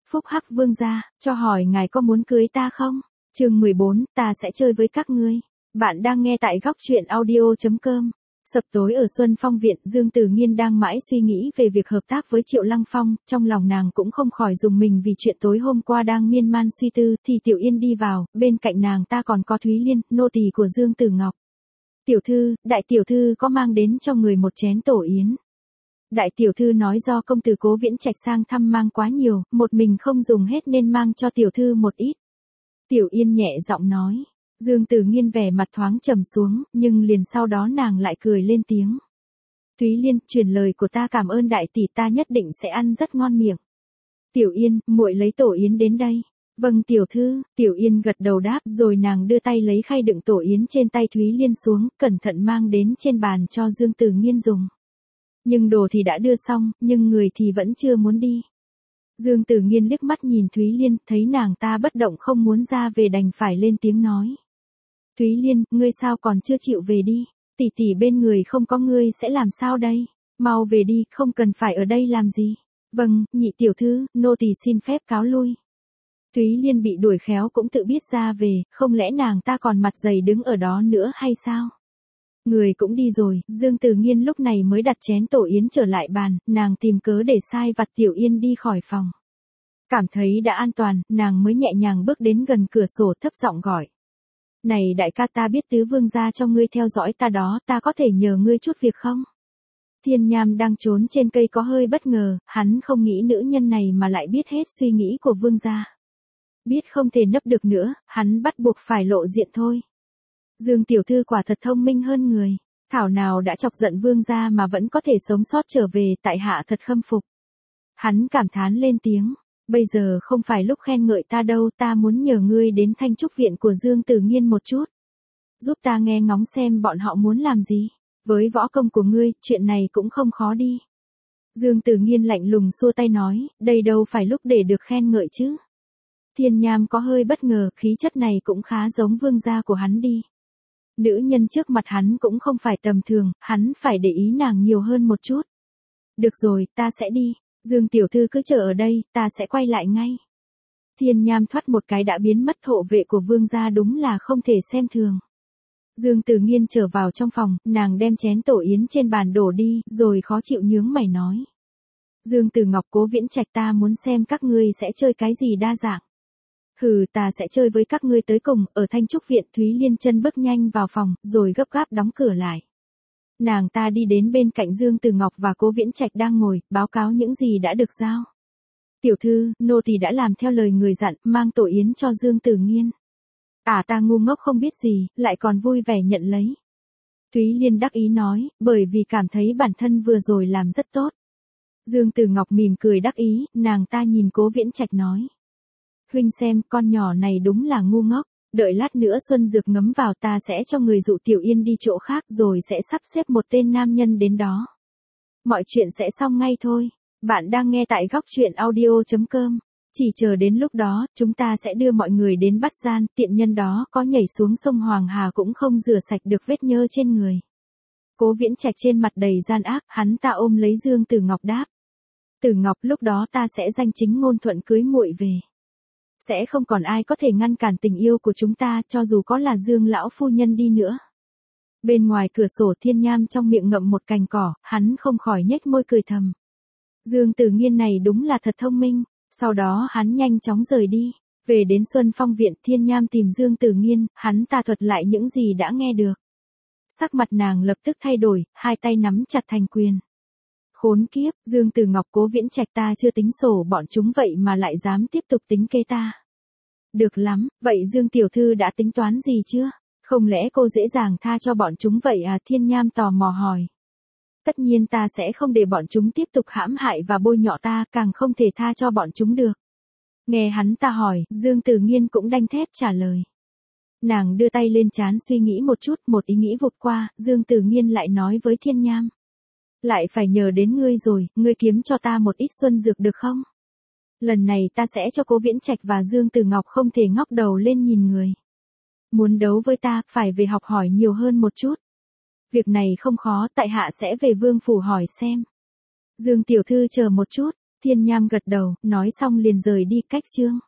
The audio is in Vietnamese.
Phúc hắc vương gia, cho hỏi ngài có muốn cưới ta không? Chương 14, ta sẽ chơi với các ngươi. Bạn đang nghe tại góc truyện audio.com. Sập tối ở Xuân Phong Viện, Dương Tử Nghiên đang mãi suy nghĩ về việc hợp tác với Triệu Lăng Phong, trong lòng nàng cũng không khỏi rùng mình vì chuyện tối hôm qua đang miên man suy tư, thì Tiểu Yên đi vào, bên cạnh nàng ta còn có Thúy Liên, nô tỳ của Dương Tử Ngọc. Tiểu thư, đại tiểu thư có mang đến cho người một chén tổ yến. Đại tiểu thư nói do công tử Cố Viễn Trạch sang thăm mang quá nhiều, một mình không dùng hết nên mang cho tiểu thư một ít. Tiểu Yên nhẹ giọng nói. Dương Tử Nghiên vẻ mặt thoáng trầm xuống, nhưng liền sau đó nàng lại cười lên tiếng. Thúy Liên, truyền lời của ta, cảm ơn đại tỷ, ta nhất định sẽ ăn rất ngon miệng. Tiểu Yên, muội lấy tổ yến đến đây. Vâng tiểu thư, Tiểu Yên gật đầu đáp, rồi nàng đưa tay lấy khay đựng tổ yến trên tay Thúy Liên xuống, cẩn thận mang đến trên bàn cho Dương Tử Nghiên dùng. Nhưng đồ thì đã đưa xong, nhưng người thì vẫn chưa muốn đi. Dương Tử Nghiên liếc mắt nhìn Thúy Liên, thấy nàng ta bất động không muốn ra về đành phải lên tiếng nói. Thúy Liên, ngươi sao còn chưa chịu về đi, tỷ tỷ bên người không có ngươi sẽ làm sao đây, mau về đi, không cần phải ở đây làm gì. Vâng, nhị tiểu thư, nô tỳ xin phép cáo lui. Thúy Liên bị đuổi khéo cũng tự biết ra về, không lẽ nàng ta còn mặt dày đứng ở đó nữa hay sao? Người cũng đi rồi, Dương Tử Nghiên lúc này mới đặt chén tổ yến trở lại bàn, nàng tìm cớ để sai vặt Tiểu Yên đi khỏi phòng. Cảm thấy đã an toàn, nàng mới nhẹ nhàng bước đến gần cửa sổ thấp giọng gọi. Này đại ca, ta biết tứ vương gia cho ngươi theo dõi ta đó, ta có thể nhờ ngươi chút việc không? Thiên Nham đang trốn trên cây có hơi bất ngờ, hắn không nghĩ nữ nhân này mà lại biết hết suy nghĩ của vương gia. Biết không thể nấp được nữa, hắn bắt buộc phải lộ diện thôi. Dương tiểu thư quả thật thông minh hơn người, thảo nào đã chọc giận vương gia mà vẫn có thể sống sót trở về, tại hạ thật khâm phục. Hắn cảm thán lên tiếng, bây giờ không phải lúc khen ngợi ta đâu, ta muốn nhờ ngươi đến Thanh Trúc Viện của Dương Tử Nghiên một chút. Giúp ta nghe ngóng xem bọn họ muốn làm gì, với võ công của ngươi, chuyện này cũng không khó đi. Dương Tử Nghiên lạnh lùng xua tay nói, đây đâu phải lúc để được khen ngợi chứ. Thiên Nham có hơi bất ngờ, khí chất này cũng khá giống vương gia của hắn đi. Nữ nhân trước mặt hắn cũng không phải tầm thường, hắn phải để ý nàng nhiều hơn một chút. Được rồi, ta sẽ đi, Dương tiểu thư cứ chờ ở đây, ta sẽ quay lại ngay. Thiên Nham thoát một cái đã biến mất, hộ vệ của vương gia đúng là không thể xem thường. Dương Tử Nghiên trở vào trong phòng, nàng đem chén tổ yến trên bàn đổ đi, rồi khó chịu nhướng mày nói. Dương Tử Ngọc, Cố Viễn Trạch, ta muốn xem các ngươi sẽ chơi cái gì đa dạng. Hừ, ta sẽ chơi với các ngươi tới cùng. Ở Thanh Trúc Viện, Thúy Liên chân bước nhanh vào phòng, rồi gấp gáp đóng cửa lại. Nàng ta đi đến bên cạnh Dương Tử Ngọc và Cố Viễn Trạch đang ngồi, báo cáo những gì đã được giao. Tiểu thư, nô tỳ đã làm theo lời người dặn, mang tổ yến cho Dương Tử Nghiên. Ta ngu ngốc không biết gì, lại còn vui vẻ nhận lấy. Thúy Liên đắc ý nói, bởi vì cảm thấy bản thân vừa rồi làm rất tốt. Dương Tử Ngọc mỉm cười đắc ý, nàng ta nhìn Cố Viễn Trạch nói. Huynh xem, con nhỏ này đúng là ngu ngốc, đợi lát nữa Xuân Dược ngấm vào, ta sẽ cho người dụ Tiểu Yên đi chỗ khác, rồi sẽ sắp xếp một tên nam nhân đến đó. Mọi chuyện sẽ xong ngay thôi. Bạn đang nghe tại góc truyện audio.com. Chỉ chờ đến lúc đó, chúng ta sẽ đưa mọi người đến bắt gian, tiện nhân đó có nhảy xuống sông Hoàng Hà cũng không rửa sạch được vết nhơ trên người. Cố Viễn Trạch trên mặt đầy gian ác, hắn ta ôm lấy Dương Tử Ngọc đáp. Tử Ngọc, lúc đó ta sẽ danh chính ngôn thuận cưới muội về. Sẽ không còn ai có thể ngăn cản tình yêu của chúng ta, cho dù có là Dương lão phu nhân đi nữa. Bên ngoài cửa sổ, Thiên Nham trong miệng ngậm một cành cỏ, hắn không khỏi nhếch môi cười thầm. Dương Tử Nghiên này đúng là thật thông minh. Sau đó hắn nhanh chóng rời đi. Về đến Xuân Phong Viện, Thiên Nham tìm Dương Tử Nghiên, hắn ta thuật lại những gì đã nghe được. Sắc mặt nàng lập tức thay đổi, hai tay nắm chặt thành quyền. Khốn kiếp, Dương Tử Ngọc, Cố Viễn Trạch, ta chưa tính sổ bọn chúng vậy mà lại dám tiếp tục tính kế ta. Được lắm, vậy Dương tiểu thư đã tính toán gì chưa? Không lẽ cô dễ dàng tha cho bọn chúng vậy à? Thiên Nham tò mò hỏi. Tất nhiên ta sẽ không để bọn chúng tiếp tục hãm hại và bôi nhọ ta, càng không thể tha cho bọn chúng được. Nghe hắn ta hỏi, Dương Tử Nghiên cũng đanh thép trả lời. Nàng đưa tay lên trán suy nghĩ một chút, một ý nghĩ vụt qua, Dương Tử Nghiên lại nói với Thiên Nham. Lại phải nhờ đến ngươi rồi, ngươi kiếm cho ta một ít xuân dược được không? Lần này ta sẽ cho Cố Viễn Trạch và Dương Tử Ngọc không thể ngóc đầu lên nhìn người. Muốn đấu với ta, phải về học hỏi nhiều hơn một chút. Việc này không khó, tại hạ sẽ về vương phủ hỏi xem. Dương tiểu thư chờ một chút, Thiên Nham gật đầu, nói xong liền rời đi cách Trương